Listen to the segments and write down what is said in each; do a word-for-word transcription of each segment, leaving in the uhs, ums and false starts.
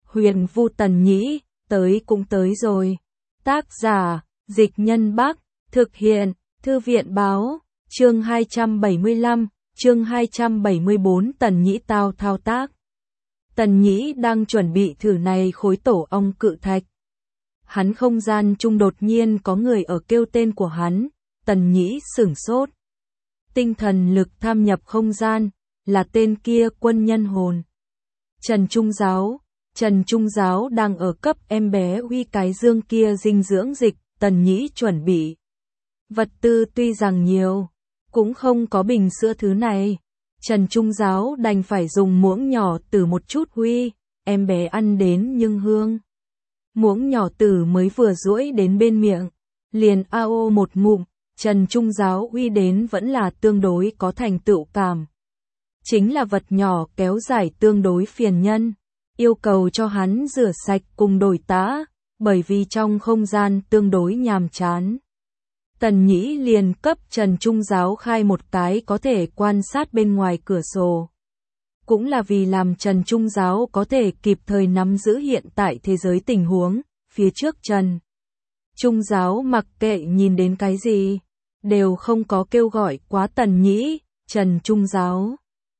Huyền Vu Tần Nhĩ, tới cũng tới rồi. Tác giả, Dịch Nhân Bắc, thực hiện, Thư viện Báo, chương hai trăm bảy mươi lăm, chương hai trăm bảy mươi bốn Tần Nhĩ tao thao tác. Tần Nhĩ đang chuẩn bị thử này khối tổ ong cự thạch. Hắn không gian chung đột nhiên có người ở kêu tên của hắn, Tần Nhĩ sửng sốt. Tinh thần lực tham nhập không gian, là tên kia quân nhân hồn. Trần Trung Giáo, Trần Trung Giáo đang ở cấp em bé uy cái dương kia dinh dưỡng dịch, Tần Nhĩ chuẩn bị. Vật tư tuy rằng nhiều, cũng không có bình sữa thứ này. Trần Trung Giáo đành phải dùng muỗng nhỏ từ một chút huy, em bé ăn đến nhưng hương. Muỗng nhỏ tử mới vừa duỗi đến bên miệng, liền ao một ngụm, Trần Trung Giáo uy đến vẫn là tương đối có thành tựu cảm. Chính là vật nhỏ kéo dài tương đối phiền nhân, yêu cầu cho hắn rửa sạch cùng đổi tã, bởi vì trong không gian tương đối nhàm chán. Tần Nhĩ liền cấp Trần Trung Giáo khai một cái có thể quan sát bên ngoài cửa sổ. Cũng là vì làm Trần Trung Giáo có thể kịp thời nắm giữ hiện tại thế giới tình huống, phía trước Trần Trung Giáo mặc kệ nhìn đến cái gì, đều không có kêu gọi quá Tần Nhĩ. Trần Trung Giáo,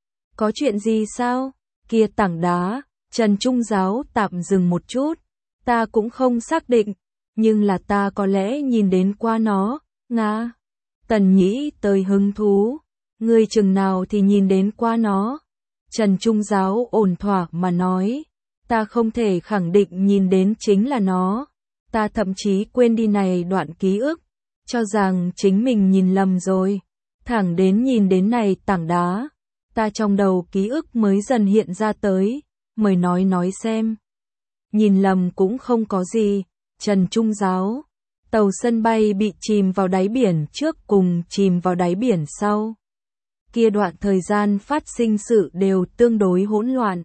có chuyện gì sao? Kia tảng đá. Trần Trung Giáo tạm dừng một chút, ta cũng không xác định, nhưng là ta có lẽ nhìn đến qua nó, nga. Tần Nhĩ tới hứng thú, ngươi chừng nào thì nhìn đến qua nó. Trần Trung Giáo ổn thỏa mà nói, ta không thể khẳng định nhìn đến chính là nó, ta thậm chí quên đi này đoạn ký ức, cho rằng chính mình nhìn lầm rồi, thẳng đến nhìn đến này tảng đá, ta trong đầu ký ức mới dần hiện ra tới, mời nói nói xem. Nhìn lầm cũng không có gì, Trần Trung Giáo, tàu sân bay bị chìm vào đáy biển trước cùng chìm vào đáy biển sau. Kia đoạn thời gian phát sinh sự đều tương đối hỗn loạn.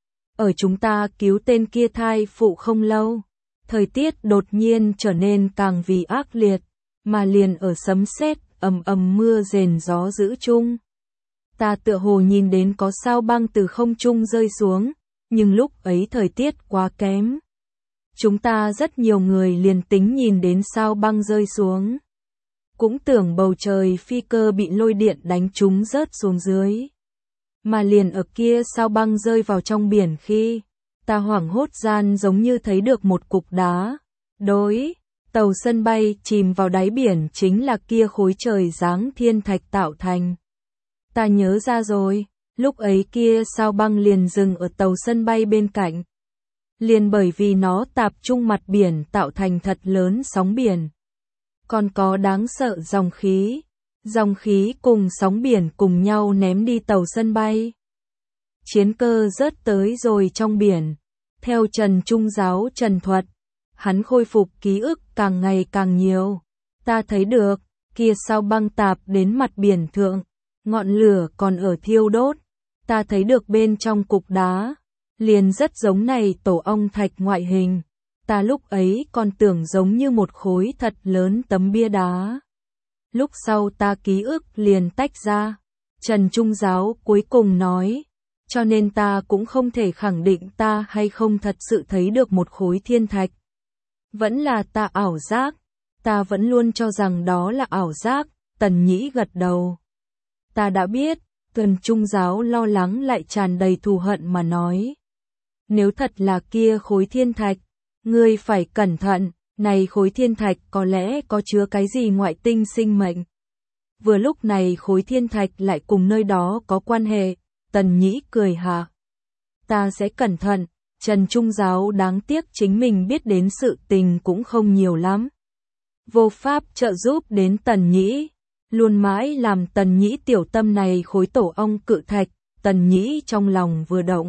Ở chúng ta cứu tên kia thai phụ không lâu, thời tiết đột nhiên trở nên càng vì ác liệt, mà liền ở sấm sét, ầm ầm mưa rền gió dữ chung. Ta tựa hồ nhìn đến có sao băng từ không trung rơi xuống, nhưng lúc ấy thời tiết quá kém. Chúng ta rất nhiều người liền tính nhìn đến sao băng rơi xuống, cũng tưởng bầu trời phi cơ bị lôi điện đánh trúng rớt xuống dưới. Mà liền ở kia sao băng rơi vào trong biển khi, ta hoảng hốt gian giống như thấy được một cục đá. Đối, tàu sân bay chìm vào đáy biển chính là kia khối trời giáng thiên thạch tạo thành. Ta nhớ ra rồi, lúc ấy kia sao băng liền dừng ở tàu sân bay bên cạnh. Liền bởi vì nó tạp trung mặt biển tạo thành thật lớn sóng biển. Còn có đáng sợ dòng khí, dòng khí cùng sóng biển cùng nhau ném đi tàu sân bay. Chiến cơ rớt tới rồi trong biển. Theo Trần Trung Giáo trần thuật, hắn khôi phục ký ức càng ngày càng nhiều. Ta thấy được, kia sao băng tạp đến mặt biển thượng, ngọn lửa còn ở thiêu đốt. Ta thấy được bên trong cục đá, liền rất giống này tổ ong thạch ngoại hình. Ta lúc ấy còn tưởng giống như một khối thật lớn tấm bia đá. Lúc sau ta ký ức liền tách ra. Trần Trung Giáo cuối cùng nói, cho nên ta cũng không thể khẳng định ta hay không thật sự thấy được một khối thiên thạch. Vẫn là ta ảo giác, ta vẫn luôn cho rằng đó là ảo giác. Tần Nhĩ gật đầu. Ta đã biết. Trần Trung Giáo lo lắng lại tràn đầy thù hận mà nói. Nếu thật là kia khối thiên thạch, ngươi phải cẩn thận, này khối thiên thạch có lẽ có chứa cái gì ngoại tinh sinh mệnh. Vừa lúc này khối thiên thạch lại cùng nơi đó có quan hệ, Tần Nhĩ cười hạ. Ta sẽ cẩn thận. Trần Trung Giáo đáng tiếc chính mình biết đến sự tình cũng không nhiều lắm. Vô pháp trợ giúp đến Tần Nhĩ, luôn mãi làm Tần Nhĩ tiểu tâm này khối tổ ong cự thạch. Tần Nhĩ trong lòng vừa động.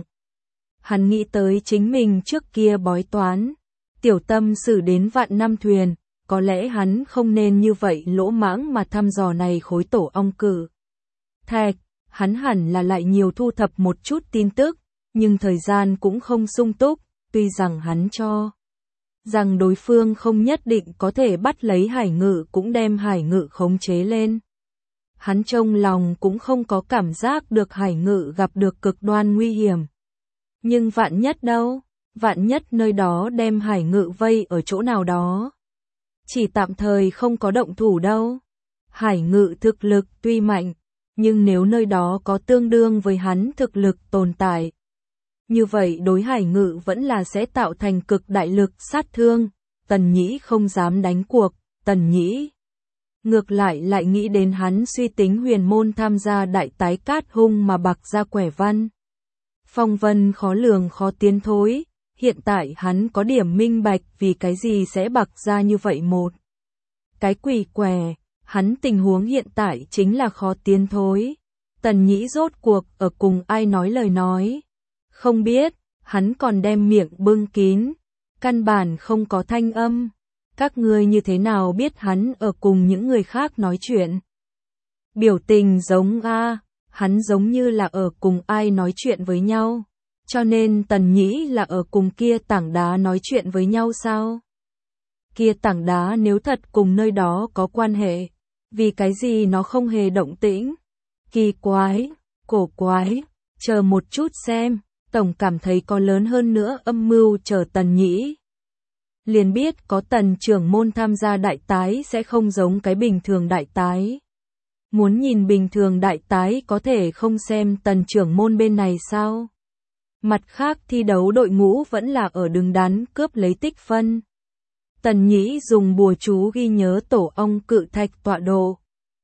Hắn nghĩ tới chính mình trước kia bói toán, tiểu tâm xử đến vạn năm thuyền, có lẽ hắn không nên như vậy lỗ mãng mà thăm dò này khối tổ ong cự thạch. Hắn hẳn là lại nhiều thu thập một chút tin tức, nhưng thời gian cũng không sung túc, tuy rằng hắn cho rằng đối phương không nhất định có thể bắt lấy Hải Ngự cũng đem Hải Ngự khống chế lên. Hắn trong lòng cũng không có cảm giác được Hải Ngự gặp được cực đoan nguy hiểm. Nhưng vạn nhất đâu, vạn nhất nơi đó đem Hải Ngự vây ở chỗ nào đó. Chỉ tạm thời không có động thủ đâu. Hải Ngự thực lực tuy mạnh, nhưng nếu nơi đó có tương đương với hắn thực lực tồn tại, như vậy đối Hải Ngự vẫn là sẽ tạo thành cực đại lực sát thương. Tần Nhĩ không dám đánh cuộc, Tần Nhĩ ngược lại lại nghĩ đến hắn suy tính huyền môn tham gia đại tái cát hung mà bạc ra quẻ văn. Phong vân khó lường khó tiến thối, hiện tại hắn có điểm minh bạch vì cái gì sẽ bạc ra như vậy một cái quỷ quẻ, hắn tình huống hiện tại chính là khó tiến thối. Tần Nhĩ rốt cuộc ở cùng ai nói lời nói, không biết, hắn còn đem miệng bưng kín, căn bản không có thanh âm. Các ngươi như thế nào biết hắn ở cùng những người khác nói chuyện? Biểu tình giống a, hắn giống như là ở cùng ai nói chuyện với nhau. Cho nên Tần Nhĩ là ở cùng kia tảng đá nói chuyện với nhau sao? Kia tảng đá nếu thật cùng nơi đó có quan hệ, vì cái gì nó không hề động tĩnh? Kỳ quái, cổ quái, chờ một chút xem, tổng cảm thấy có lớn hơn nữa âm mưu chờ Tần Nhĩ. Liền biết có Tần trưởng môn tham gia đại tái sẽ không giống cái bình thường đại tái. Muốn nhìn bình thường đại tái có thể không xem Tần trưởng môn bên này sao? Mặt khác thi đấu đội ngũ vẫn là ở đứng đắn cướp lấy tích phân. Tần Nhĩ dùng bùa chú ghi nhớ tổ ong cự thạch tọa độ.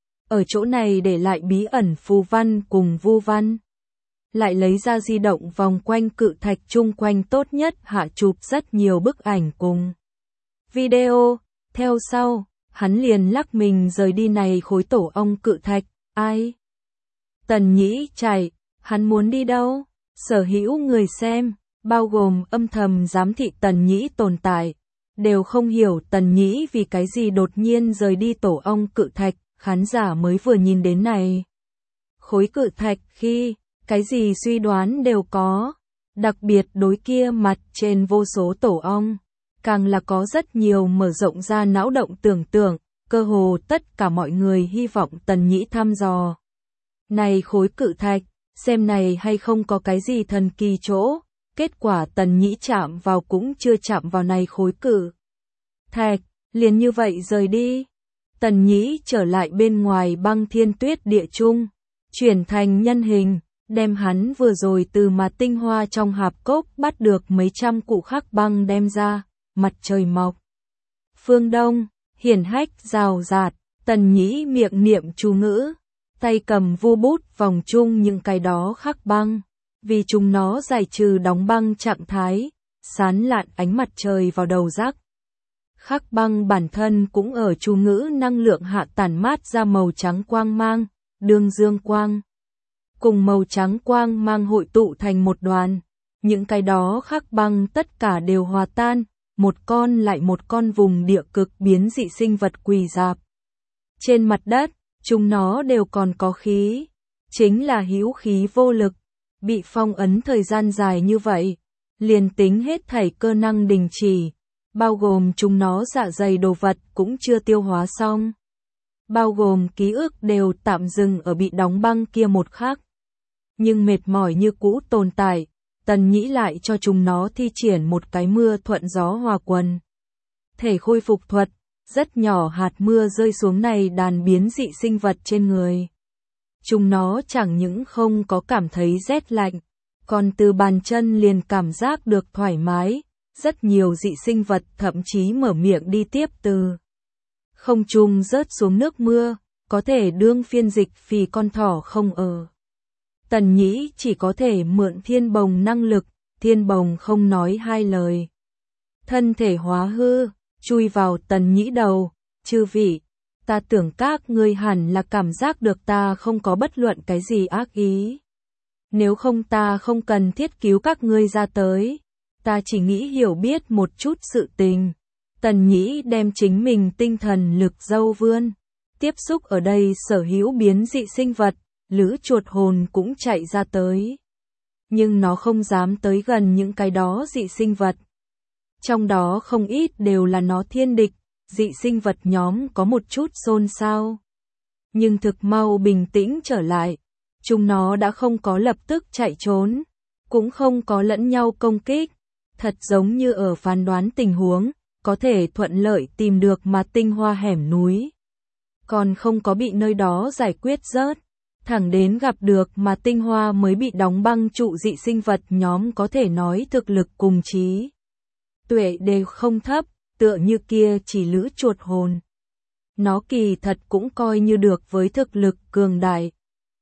Ở chỗ này để lại bí ẩn phù văn cùng vu văn. Lại lấy ra di động vòng quanh cự thạch chung quanh tốt nhất hạ chụp rất nhiều bức ảnh cùng video. Theo sau, hắn liền lắc mình rời đi này khối tổ ong cự thạch. Ai? Tần Nhĩ chạy, hắn muốn đi đâu? Sở hữu người xem, bao gồm âm thầm giám thị Tần Nhĩ tồn tại, đều không hiểu Tần Nhĩ vì cái gì đột nhiên rời đi tổ ong cự thạch. Khán giả mới vừa nhìn đến này khối cự thạch khi cái gì suy đoán đều có, đặc biệt đối kia mặt trên vô số tổ ong, càng là có rất nhiều mở rộng ra não động tưởng tượng, cơ hồ tất cả mọi người hy vọng Tần Nhĩ thăm dò này khối cự thạch, xem này hay không có cái gì thần kỳ chỗ. Kết quả Tần Nhĩ chạm vào cũng chưa chạm vào này khối cự thạch, liền như vậy rời đi. Tần Nhĩ trở lại bên ngoài băng thiên tuyết địa trung, chuyển thành nhân hình, đem hắn vừa rồi từ mà tinh hoa trong hạp cốc bắt được mấy trăm cụ khắc băng đem ra. Mặt trời mọc phương đông, hiển hách rào rạt, Tần Nhĩ miệng niệm chú ngữ, tay cầm vu bút vòng chung những cái đó khắc băng, vì chúng nó giải trừ đóng băng trạng thái, sán lạn ánh mặt trời vào đầu rác. Khắc băng bản thân cũng ở chú ngữ năng lượng hạ tản mát ra màu trắng quang mang, đường dương quang. Cùng màu trắng quang mang hội tụ thành một đoàn, những cái đó khắc băng tất cả đều hòa tan, một con lại một con vùng địa cực biến dị sinh vật quỳ rạp trên mặt đất, chúng nó đều còn có khí, chính là hữu khí vô lực, bị phong ấn thời gian dài như vậy, liền tính hết thảy cơ năng đình chỉ, bao gồm chúng nó dạ dày đồ vật cũng chưa tiêu hóa xong, bao gồm ký ức đều tạm dừng ở bị đóng băng kia một khắc. Nhưng mệt mỏi như cũ tồn tại, Tần Nhĩ lại cho chúng nó thi triển một cái mưa thuận gió hòa quần thể khôi phục thuật, rất nhỏ hạt mưa rơi xuống này đàn biến dị sinh vật trên người. Chúng nó chẳng những không có cảm thấy rét lạnh, còn từ bàn chân liền cảm giác được thoải mái, rất nhiều dị sinh vật thậm chí mở miệng đi tiếp từ không trung rớt xuống nước mưa, có thể đương phiên dịch vì con thỏ không ở. Tần Nhĩ chỉ có thể mượn thiên bồng năng lực, thiên bồng không nói hai lời. Thân thể hóa hư, chui vào Tần Nhĩ đầu, chư vị, ta tưởng các ngươi hẳn là cảm giác được ta không có bất luận cái gì ác ý. Nếu không ta không cần thiết cứu các ngươi ra tới, ta chỉ nghĩ hiểu biết một chút sự tình. Tần Nhĩ đem chính mình tinh thần lực dâu vươn, tiếp xúc ở đây sở hữu biến dị sinh vật, lữ chuột hồn cũng chạy ra tới. Nhưng nó không dám tới gần những cái đó dị sinh vật. Trong đó không ít đều là nó thiên địch, dị sinh vật nhóm có một chút xôn xao. Nhưng thực mau bình tĩnh trở lại, chúng nó đã không có lập tức chạy trốn, cũng không có lẫn nhau công kích. Thật giống như ở phán đoán tình huống, có thể thuận lợi tìm được mà tinh hoa hẻm núi. Còn không có bị nơi đó giải quyết rớt. Thẳng đến gặp được mà tinh hoa mới bị đóng băng trụ dị sinh vật nhóm có thể nói thực lực cùng trí tuệ đều không thấp, tựa như kia chỉ lữ chuột hồn. Nó kỳ thật cũng coi như được với thực lực cường đại.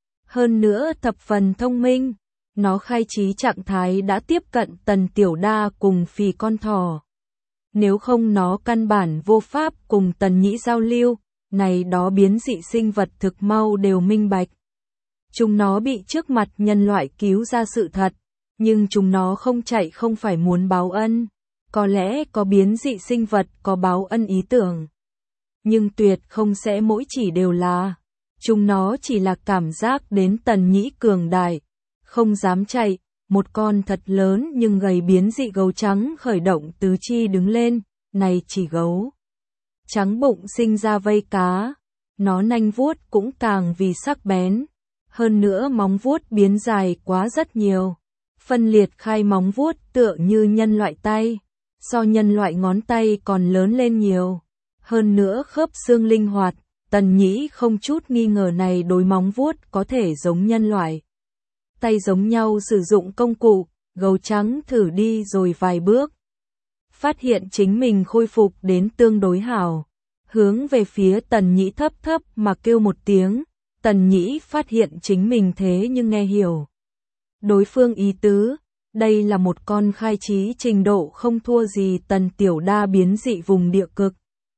Hơn nữa thập phần thông minh, nó khai trí trạng thái đã tiếp cận Tần Tiểu Đa cùng phì con thỏ. Nếu không nó căn bản vô pháp cùng Tần Nhĩ giao lưu, này đó biến dị sinh vật thực mau đều minh bạch. Chúng nó bị trước mặt nhân loại cứu ra sự thật, nhưng chúng nó không chạy không phải muốn báo ân. Có lẽ có biến dị sinh vật có báo ân ý tưởng. Nhưng tuyệt không sẽ mỗi chỉ đều là. Chúng nó chỉ là cảm giác đến Tần Nhĩ cường đại. Không dám chạy, một con thật lớn nhưng gầy biến dị gấu trắng khởi động tứ chi đứng lên, này chỉ gấu. Trắng bụng sinh ra vây cá. Nó nanh vuốt cũng càng vì sắc bén. Hơn nữa móng vuốt biến dài quá rất nhiều. Phân liệt khai móng vuốt tựa như nhân loại tay. So nhân loại ngón tay còn lớn lên nhiều. Hơn nữa khớp xương linh hoạt, Tần Nhĩ không chút nghi ngờ này đối móng vuốt có thể giống nhân loại. Tay giống nhau sử dụng công cụ, gấu trắng thử đi rồi vài bước. Phát hiện chính mình khôi phục đến tương đối hảo. Hướng về phía Tần Nhĩ thấp thấp mà kêu một tiếng. Tần Nhĩ phát hiện chính mình thế nhưng nghe hiểu. Đối phương ý tứ, đây là một con khai trí trình độ không thua gì Tần Tiểu Đa biến dị vùng địa cực.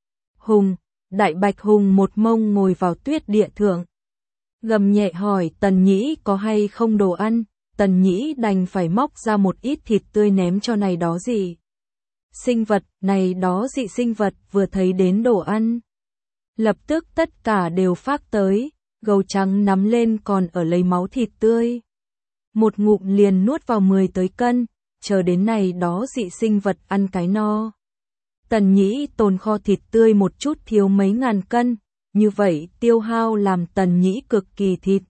Hùng, đại bạch hùng một mông ngồi vào tuyết địa thượng. Gầm nhẹ hỏi Tần Nhĩ có hay không đồ ăn, Tần Nhĩ đành phải móc ra một ít thịt tươi ném cho này đó gì. Sinh vật, này đó dị sinh vật vừa thấy đến đồ ăn. Lập tức tất cả đều phác tới, gấu trắng nắm lên còn ở lấy máu thịt tươi. Một ngụm liền nuốt vào mười tới cân, chờ đến này đó dị sinh vật ăn cái no. Tần Nhĩ tồn kho thịt tươi một chút thiếu mấy ngàn cân, như vậy tiêu hao làm Tần Nhĩ cực kỳ thịt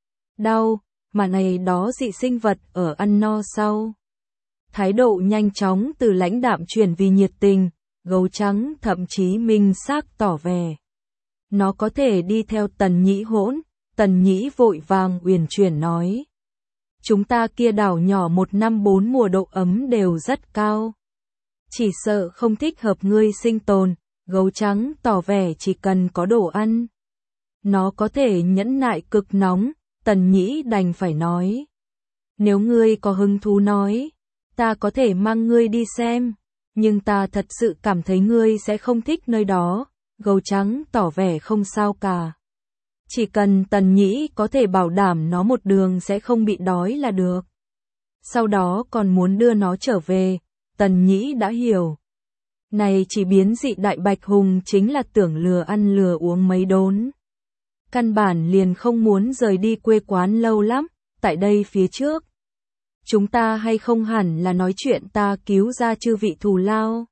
đau, mà này đó dị sinh vật ở ăn no sau. Thái độ nhanh chóng từ lãnh đạm chuyển vì nhiệt tình, gấu trắng thậm chí minh xác tỏ vẻ. Nó có thể đi theo Tần Nhĩ hỗn, Tần Nhĩ vội vàng uyển chuyển nói. Chúng ta kia đảo nhỏ một năm bốn mùa độ ấm đều rất cao. Chỉ sợ không thích hợp ngươi sinh tồn, gấu trắng tỏ vẻ chỉ cần có đồ ăn. Nó có thể nhẫn nại cực nóng, Tần Nhĩ đành phải nói. Nếu ngươi có hứng thú nói, ta có thể mang ngươi đi xem, nhưng ta thật sự cảm thấy ngươi sẽ không thích nơi đó, gấu trắng tỏ vẻ không sao cả. Chỉ cần Tần Nhĩ có thể bảo đảm nó một đường sẽ không bị đói là được. Sau đó còn muốn đưa nó trở về, Tần Nhĩ đã hiểu. Này chỉ biến dị đại bạch hùng chính là tưởng lừa ăn lừa uống mấy đốn. Căn bản liền không muốn rời đi quê quán lâu lắm, tại đây phía trước. Chúng ta hay không hẳn là nói chuyện ta cứu ra chư vị thù lao.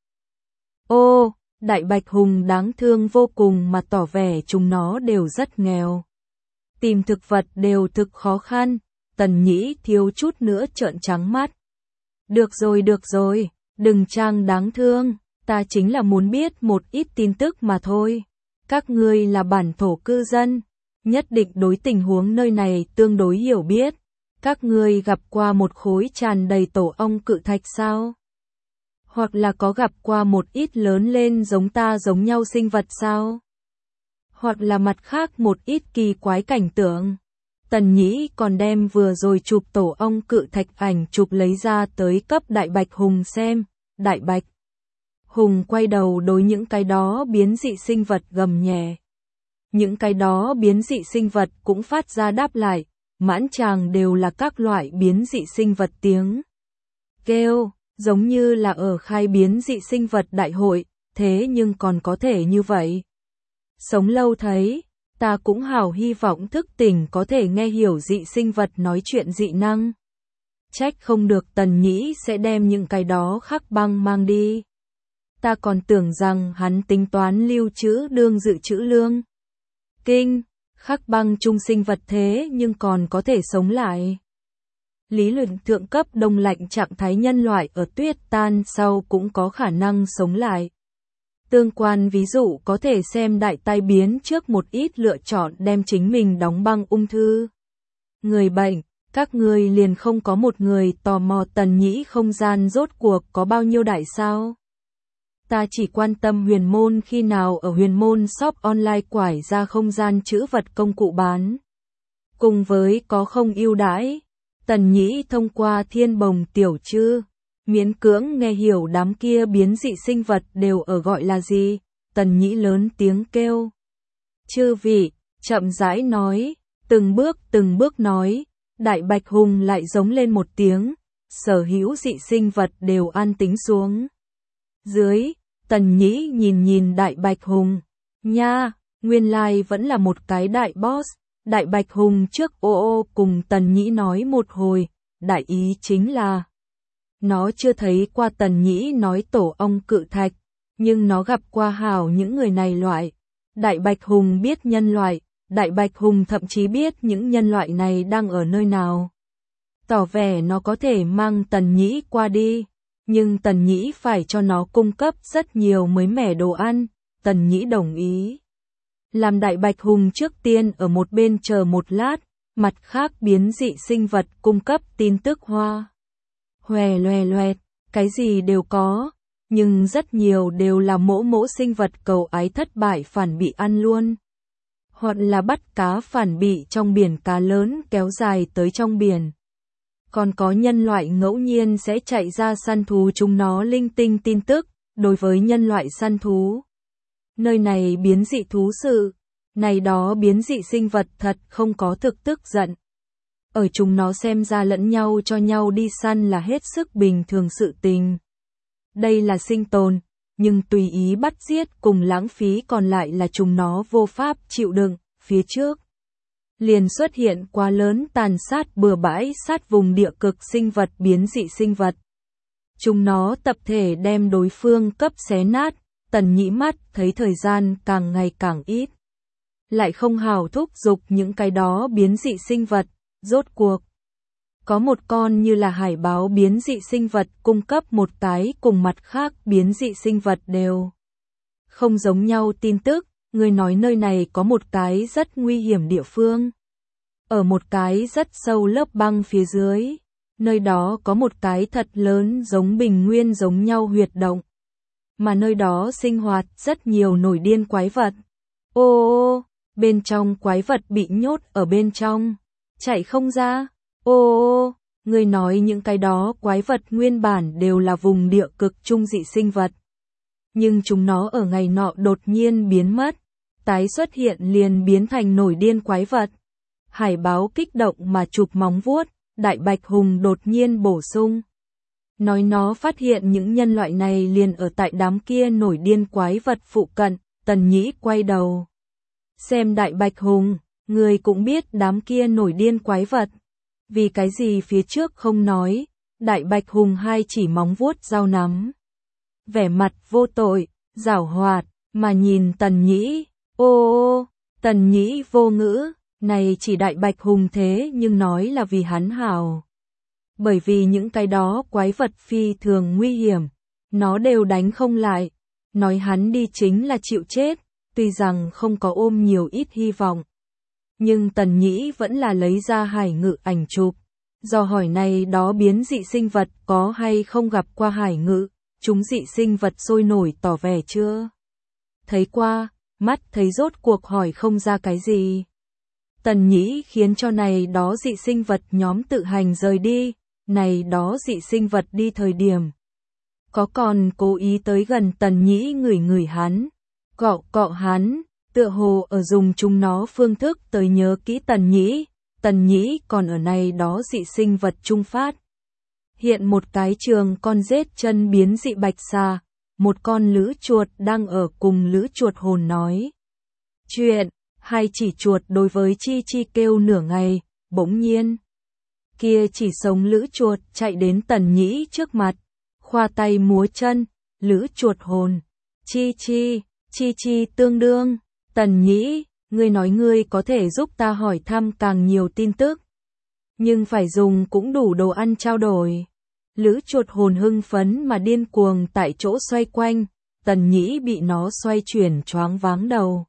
Ô, đại bạch hùng đáng thương vô cùng mà tỏ vẻ chúng nó đều rất nghèo. Tìm thực vật đều thực khó khăn, Tần Nhĩ thiếu chút nữa trợn trắng mắt. Được rồi được rồi, đừng trang đáng thương, ta chính là muốn biết một ít tin tức mà thôi. Các ngươi là bản thổ cư dân, nhất định đối tình huống nơi này tương đối hiểu biết. Các ngươi gặp qua một khối tràn đầy tổ ong cự thạch sao? Hoặc là có gặp qua một ít lớn lên giống ta giống nhau sinh vật sao? Hoặc là mặt khác một ít kỳ quái cảnh tượng. Tần Nhĩ còn đem vừa rồi chụp tổ ong cự thạch ảnh chụp lấy ra tới cấp Đại Bạch Hùng xem. Đại Bạch Hùng quay đầu đối những cái đó biến dị sinh vật gầm nhẹ. Những cái đó biến dị sinh vật cũng phát ra đáp lại, mãn tràng đều là các loại biến dị sinh vật tiếng kêu, giống như là ở khai biến dị sinh vật đại hội, thế nhưng còn có thể như vậy. Sống lâu thấy, ta cũng hào hy vọng thức tỉnh có thể nghe hiểu dị sinh vật nói chuyện dị năng. Trách không được Tần Nhĩ sẽ đem những cái đó khắc băng mang đi. Ta còn tưởng rằng hắn tính toán lưu trữ đương dự trữ lương. Kinh, khắc băng trung sinh vật thế nhưng còn có thể sống lại. lý luận thượng cấp đông lạnh trạng thái nhân loại ở tuyết tan sau cũng có khả năng sống lại. Tương quan ví dụ có thể xem đại tai biến trước một ít lựa chọn đem chính mình đóng băng ung thư. Người bệnh, các người liền không có một người tò mò Tần Nhĩ không gian rốt cuộc có bao nhiêu đại sao? Ta chỉ quan tâm Huyền Môn khi nào ở Huyền Môn shop online quải ra không gian trữ vật công cụ bán. Cùng với có không ưu đãi, Tần Nhĩ thông qua thiên bồng tiểu chư, miễn cưỡng nghe hiểu đám kia biến dị sinh vật đều ở gọi là gì. Tần Nhĩ lớn tiếng kêu. Chư vị, chậm rãi nói, từng bước từng bước nói, Đại Bạch Hùng lại giống lên một tiếng, sở hữu dị sinh vật đều an tĩnh xuống. Dưới, Tần Nhĩ nhìn nhìn Đại Bạch Hùng, nha, nguyên lai vẫn là một cái đại boss. Đại Bạch Hùng trước ô ô cùng Tần Nhĩ nói một hồi, đại ý chính là nó chưa thấy qua Tần Nhĩ nói tổ ong cự thạch, nhưng nó gặp qua hảo những người này loại. Đại Bạch Hùng biết nhân loại, Đại Bạch Hùng thậm chí biết những nhân loại này đang ở nơi nào. Tỏ vẻ nó có thể mang Tần Nhĩ qua đi, nhưng Tần Nhĩ phải cho nó cung cấp rất nhiều mới mẻ đồ ăn. Tần Nhĩ đồng ý. Làm Đại Bạch Hùng trước tiên ở một bên chờ một lát, mặt khác biến dị sinh vật cung cấp tin tức hoa. Hòe loè loẹt, cái gì đều có, nhưng rất nhiều đều là mỗ mỗ sinh vật cầu ái thất bại phản bị ăn luôn. Hoặc là bắt cá phản bị trong biển cá lớn kéo dài tới trong biển. Còn có nhân loại ngẫu nhiên sẽ chạy ra săn thú chúng nó linh tinh tin tức, đối với nhân loại săn thú. Nơi này biến dị thú sự, này đó biến dị sinh vật thật không có thực tức giận. Ở chúng nó xem ra lẫn nhau cho nhau đi săn là hết sức bình thường sự tình. Đây là sinh tồn, nhưng tùy ý bắt giết cùng lãng phí còn lại là chúng nó vô pháp chịu đựng. Phía trước liền xuất hiện quá lớn tàn sát bừa bãi sát vùng địa cực sinh vật biến dị sinh vật. Chúng nó tập thể đem đối phương cấp xé nát. Tần Nhĩ mắt thấy thời gian càng ngày càng ít, lại không hào thúc giục những cái đó biến dị sinh vật. Rốt cuộc có một con như là hải báo biến dị sinh vật cung cấp một cái cùng mặt khác biến dị sinh vật đều không giống nhau tin tức. Người nói nơi này có một cái rất nguy hiểm địa phương, ở một cái rất sâu lớp băng phía dưới, nơi đó có một cái thật lớn giống bình nguyên giống nhau huyệt động. Mà nơi đó sinh hoạt rất nhiều nổi điên quái vật. Ô ô, bên trong quái vật bị nhốt ở bên trong, chạy không ra. Ô ô, người nói những cái đó quái vật nguyên bản đều là vùng địa cực trung dị sinh vật. Nhưng chúng nó ở ngày nọ đột nhiên biến mất, tái xuất hiện liền biến thành nổi điên quái vật. Hải báo kích động mà chụp móng vuốt, Đại Bạch Hùng đột nhiên bổ sung. Nói nó phát hiện những nhân loại này liền ở tại đám kia nổi điên quái vật phụ cận. Tần Nhĩ quay đầu xem Đại Bạch Hùng, người cũng biết đám kia nổi điên quái vật. Vì cái gì phía trước không nói? Đại Bạch Hùng hai chỉ móng vuốt dao nắm, vẻ mặt vô tội, giảo hoạt mà nhìn Tần Nhĩ. Ô ô, Tần Nhĩ vô ngữ, này chỉ Đại Bạch Hùng thế nhưng nói là vì hắn hảo. Bởi vì những cái đó quái vật phi thường nguy hiểm, nó đều đánh không lại. Nói hắn đi chính là chịu chết, tuy rằng không có ôm nhiều ít hy vọng. Nhưng Tần Nhĩ vẫn là lấy ra hải ngự ảnh chụp. Do hỏi này đó biến dị sinh vật có hay không gặp qua hải ngự, chúng dị sinh vật sôi nổi tỏ vẻ chưa thấy qua, mắt thấy rốt cuộc hỏi không ra cái gì. Tần Nhĩ khiến cho này đó dị sinh vật nhóm tự hành rời đi. Này đó dị sinh vật đi thời điểm, có còn cố ý tới gần Tần Nhĩ ngửi ngửi hắn, cọ cọ hắn, tựa hồ ở dùng chúng nó phương thức tới nhớ kỹ Tần Nhĩ. Tần Nhĩ còn ở này đó dị sinh vật trung phát hiện một cái trường con rết chân biến dị bạch xà, một con lữ chuột đang ở cùng lữ chuột hồn nói chuyện. Hai chỉ chuột đối với chi chi kêu nửa ngày, bỗng nhiên kia chỉ sống lữ chuột chạy đến Tần Nhĩ trước mặt, khoa tay múa chân. Lữ chuột hồn, chi chi, chi chi tương đương. Tần Nhĩ, ngươi nói ngươi có thể giúp ta hỏi thăm càng nhiều tin tức. nhưng phải dùng cũng đủ đồ ăn trao đổi. Lữ chuột hồn hưng phấn mà điên cuồng tại chỗ xoay quanh, Tần Nhĩ bị nó xoay chuyển choáng váng đầu.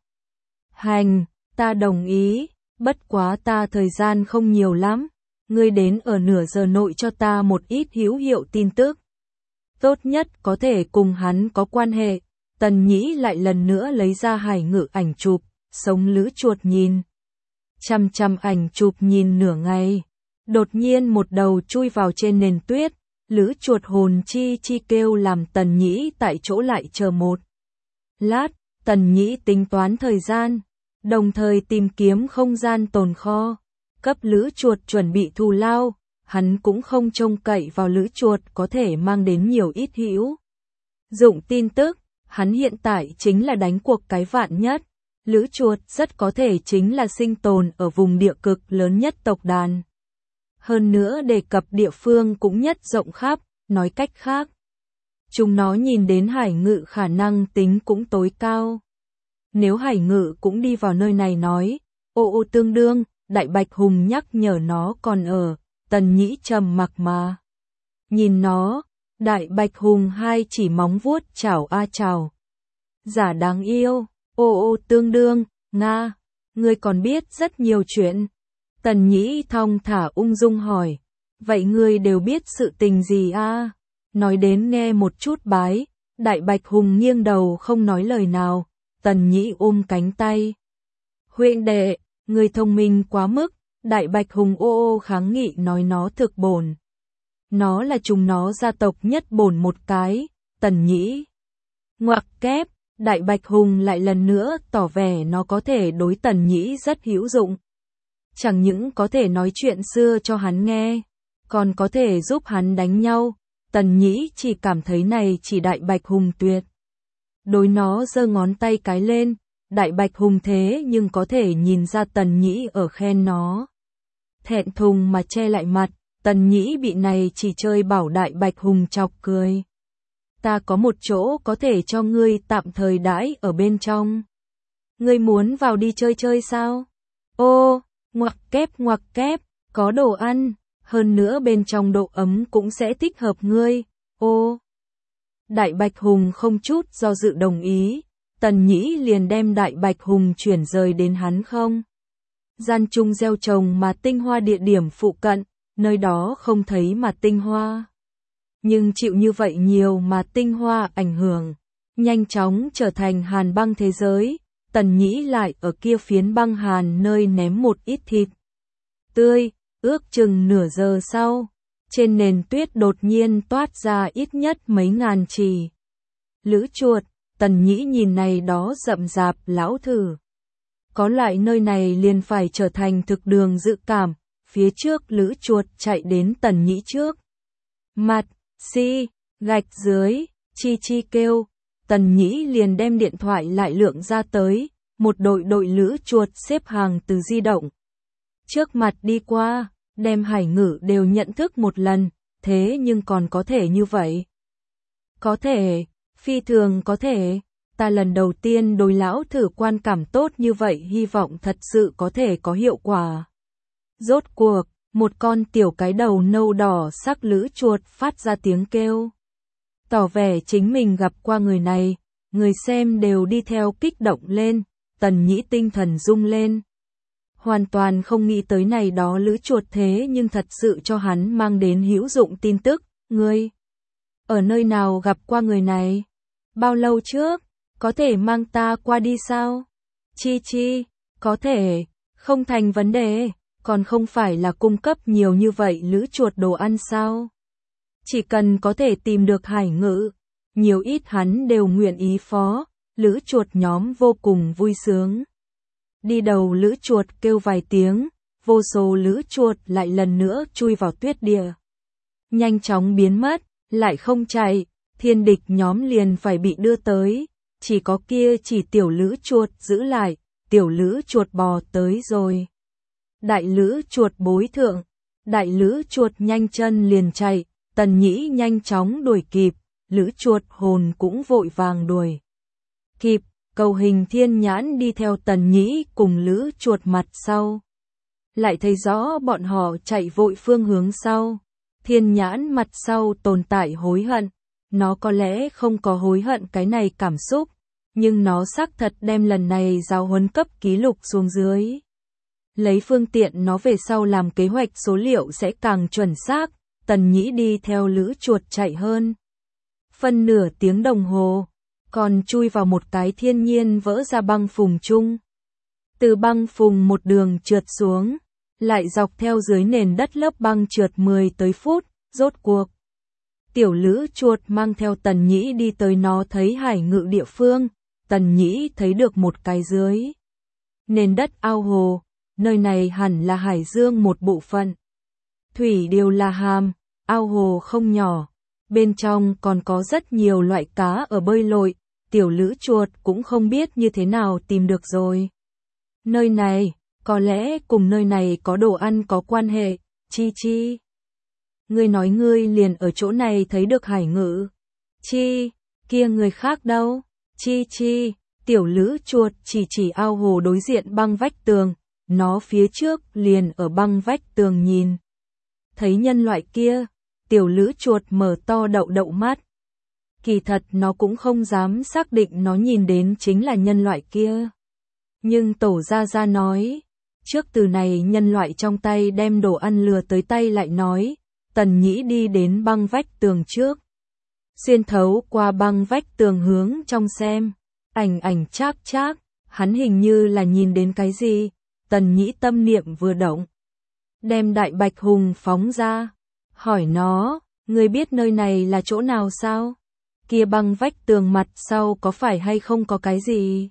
Hành, ta đồng ý, bất quá ta thời gian không nhiều lắm, ngươi đến ở nửa giờ nội cho ta một ít hữu hiệu tin tức. Tốt nhất có thể cùng hắn có quan hệ. Tần Nhĩ lại lần nữa lấy ra hải ngự ảnh chụp, sống lữ chuột nhìn. Chăm chăm ảnh chụp nhìn nửa ngày. Đột nhiên một đầu chui vào trên nền tuyết, lữ chuột hồn chi chi kêu làm Tần Nhĩ tại chỗ lại chờ một lát. Tần Nhĩ tính toán thời gian, đồng thời tìm kiếm không gian tồn kho, cấp lữ chuột chuẩn bị thù lao. Hắn cũng không trông cậy vào lữ chuột có thể mang đến nhiều ít hữu dụng tin tức, hắn hiện tại chính là đánh cuộc cái vạn nhất. Lữ chuột rất có thể chính là sinh tồn ở vùng địa cực lớn nhất tộc đàn. Hơn nữa đề cập địa phương cũng nhất rộng khắp, nói cách khác, chúng nó nhìn đến hải ngự khả năng tính cũng tối cao. Nếu hải ngự cũng đi vào nơi này nói, ô ô tương đương, Đại Bạch Hùng nhắc nhở nó còn ở. Tần Nhĩ trầm mặc mà nhìn nó, Đại Bạch Hùng hai chỉ móng vuốt chảo a chảo. Giả đáng yêu, ô ô tương đương, Nga, ngươi còn biết rất nhiều chuyện. Tần Nhĩ thong thả ung dung hỏi, vậy ngươi đều biết sự tình gì a? Nói đến nghe một chút bái. Đại Bạch Hùng nghiêng đầu không nói lời nào. Tần Nhĩ ôm cánh tay, huynh đệ, ngươi thông minh quá mức. Đại Bạch Hùng ô ô kháng nghị nói nó thực bổn. Nó là chúng nó gia tộc nhất bổn một cái. Tần Nhĩ ngoặc kép, Đại Bạch Hùng lại lần nữa tỏ vẻ nó có thể đối Tần Nhĩ rất hữu dụng. Chẳng những có thể nói chuyện xưa cho hắn nghe, còn có thể giúp hắn đánh nhau. Tần Nhĩ chỉ cảm thấy này chỉ Đại Bạch Hùng tuyệt. Đối nó giơ ngón tay cái lên, Đại Bạch Hùng thế nhưng có thể nhìn ra Tần Nhĩ ở khen nó. Thẹn thùng mà che lại mặt, Tần Nhĩ bị này chỉ chơi bảo Đại Bạch Hùng chọc cười. Ta có một chỗ có thể cho ngươi tạm thời đãi ở bên trong. Ngươi muốn vào đi chơi chơi sao? Ô, ngoặc kép ngoặc kép, có đồ ăn, hơn nữa bên trong độ ấm cũng sẽ thích hợp ngươi. Ô, Đại Bạch Hùng không chút do dự đồng ý. Tần Nhĩ liền đem Đại Bạch Hùng chuyển rời đến hắn không gian chung gieo trồng mà tinh hoa địa điểm phụ cận, nơi đó không thấy mà tinh hoa. Nhưng chịu như vậy nhiều mà tinh hoa ảnh hưởng, nhanh chóng trở thành hàn băng thế giới. Tần Nhĩ lại ở kia phiến băng hàn nơi ném một ít thịt tươi, ước chừng nửa giờ sau, trên nền tuyết đột nhiên toát ra ít nhất mấy ngàn chỉ lữ chuột. Tần Nhĩ nhìn này đó rậm rạp lão thử. Có lại nơi này liền phải trở thành thực đường dự cảm. Phía trước lữ chuột chạy đến Tần Nhĩ trước mặt, si, gạch dưới, chi chi kêu. Tần Nhĩ liền đem điện thoại lại lượng ra tới. Một đội đội lữ chuột xếp hàng từ di động trước mặt đi qua, đem hải ngự đều nhận thức một lần. Thế nhưng còn có thể như vậy? Có thể, phi thường có thể. Ta lần đầu tiên đối lão thử quan cảm tốt như vậy, hy vọng thật sự có thể có hiệu quả. Rốt cuộc, một con tiểu cái đầu nâu đỏ sắc lữ chuột phát ra tiếng kêu, tỏ vẻ chính mình gặp qua người này. Người xem đều đi theo kích động lên. Tần Nhĩ tinh thần rung lên, hoàn toàn không nghĩ tới này đó lữ chuột thế nhưng thật sự cho hắn mang đến hữu dụng tin tức. Ngươi ở nơi nào gặp qua người này? Bao lâu trước? Có thể mang ta qua đi sao? Chi chi, có thể, không thành vấn đề, còn không phải là cung cấp nhiều như vậy lữ chuột đồ ăn sao? Chỉ cần có thể tìm được hải ngự, nhiều ít hắn đều nguyện ý phó. Lữ chuột nhóm vô cùng vui sướng. Đi đầu lữ chuột kêu vài tiếng, vô số lữ chuột lại lần nữa chui vào tuyết địa. Nhanh chóng biến mất, lại không chạy, thiên địch nhóm liền phải bị đưa tới. Chỉ có kia chỉ tiểu lữ chuột giữ lại, tiểu lữ chuột bò tới rồi. Đại lữ chuột bối thượng, đại lữ chuột nhanh chân liền chạy, Tần Nhĩ nhanh chóng đuổi kịp, lữ chuột hồn cũng vội vàng đuổi kịp. Cầu Hình Thiên Nhãn đi theo Tần Nhĩ cùng lữ chuột mặt sau. lại thấy rõ bọn họ chạy vội phương hướng sau. Thiên nhãn mặt sau tồn tại hối hận, nó có lẽ không có hối hận cái này cảm xúc, nhưng nó xác thật đem lần này giáo huấn cấp ký lục xuống dưới. Lấy phương tiện nó về sau làm kế hoạch số liệu sẽ càng chuẩn xác, Tần Nhĩ đi theo lữ chuột chạy hơn. Phân nửa tiếng đồng hồ, còn chui vào một cái thiên nhiên vỡ ra băng phùng chung. Từ băng phùng một đường trượt xuống, lại dọc theo dưới nền đất lớp băng trượt mười tới phút, rốt cuộc. Tiểu lữ chuột mang theo Tần Nhĩ đi tới nó thấy hải ngự địa phương, Tần Nhĩ thấy được một cái dưới nền đất ao hồ, nơi này hẳn là hải dương một bộ phận. Thủy đều là hàm, ao hồ không nhỏ, bên trong còn có rất nhiều loại cá ở bơi lội, tiểu lữ chuột cũng không biết như thế nào tìm được rồi. Nơi này, có lẽ cùng nơi này có đồ ăn có quan hệ, chi chi. Ngươi nói ngươi liền ở chỗ này thấy được hải ngự. Chi, kia người khác đâu? Chi chi, tiểu lữ chuột chỉ chỉ ao hồ đối diện băng vách tường, nó phía trước liền ở băng vách tường nhìn. Thấy nhân loại kia, tiểu lữ chuột mở to đậu đậu mắt. Kỳ thật nó cũng không dám xác định nó nhìn đến chính là nhân loại kia. Nhưng tổ gia gia nói, trước từ này nhân loại trong tay đem đồ ăn lừa tới tay lại nói, Tần Nhĩ đi đến băng vách tường trước. Xuyên thấu qua băng vách tường hướng trong xem, ảnh ảnh chác chác, hắn hình như là nhìn đến cái gì, Tần Nhĩ tâm niệm vừa động. Đem đại bạch hùng phóng ra, hỏi nó, ngươi biết nơi này là chỗ nào sao? Kia băng vách tường mặt sau có phải hay không có cái gì?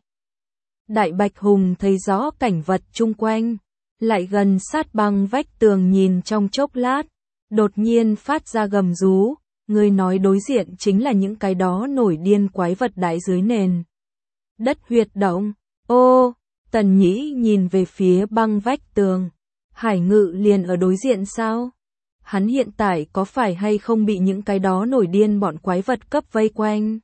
Đại bạch hùng thấy rõ cảnh vật chung quanh, lại gần sát băng vách tường nhìn trong chốc lát, đột nhiên phát ra gầm rú, người nói đối diện chính là những cái đó nổi điên quái vật đáy dưới nền. Đất huyệt động, ô, Tần Nhĩ nhìn về phía băng vách tường, hải ngự liền ở đối diện sao? Hắn hiện tại có phải hay không bị những cái đó nổi điên bọn quái vật cấp vây quanh?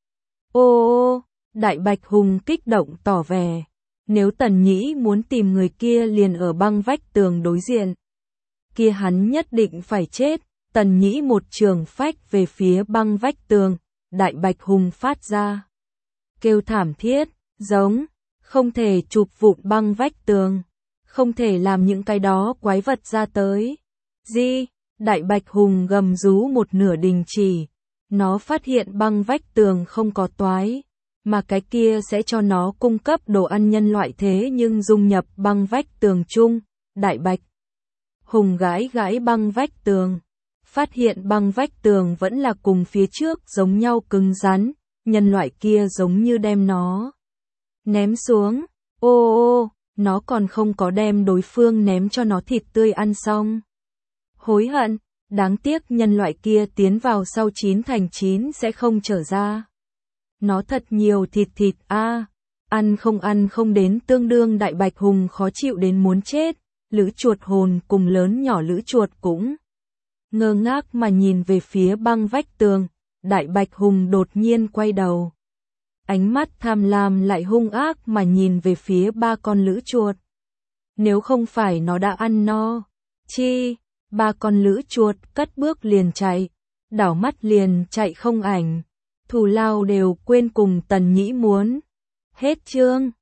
Ô ô, đại bạch hùng kích động tỏ vẻ, nếu Tần Nhĩ muốn tìm người kia liền ở băng vách tường đối diện. Kia hắn nhất định phải chết, Tần Nhĩ một trường phách về phía băng vách tường, đại bạch hùng phát ra. Kêu thảm thiết, giống, không thể chụp vụn băng vách tường, không thể làm những cái đó quái vật ra tới. Di, đại bạch hùng gầm rú một nửa đình chỉ, nó phát hiện băng vách tường không có toái, mà cái kia sẽ cho nó cung cấp đồ ăn nhân loại thế nhưng dung nhập băng vách tường chung, đại bạch. Hùng gãi gãi băng vách tường, phát hiện băng vách tường vẫn là cùng phía trước giống nhau cứng rắn, nhân loại kia giống như đem nó ném xuống, ô ô, nó còn không có đem đối phương ném cho nó thịt tươi ăn xong. Hối hận, đáng tiếc nhân loại kia tiến vào sau chín thành chín sẽ không trở ra. Nó thật nhiều thịt thịt a, à, ăn không ăn không đến tương đương đại bạch hùng khó chịu đến muốn chết, lữ chuột hồn cùng lớn nhỏ lữ chuột cũng ngơ ngác mà nhìn về phía băng vách tường, đại bạch hùng đột nhiên quay đầu. Ánh mắt tham lam lại hung ác mà nhìn về phía ba con lữ chuột. Nếu không phải nó đã ăn no, chi, ba con lữ chuột cất bước liền chạy, đảo mắt liền chạy không ảnh, thù lao đều quên cùng Tần Nhĩ muốn. Hết chương.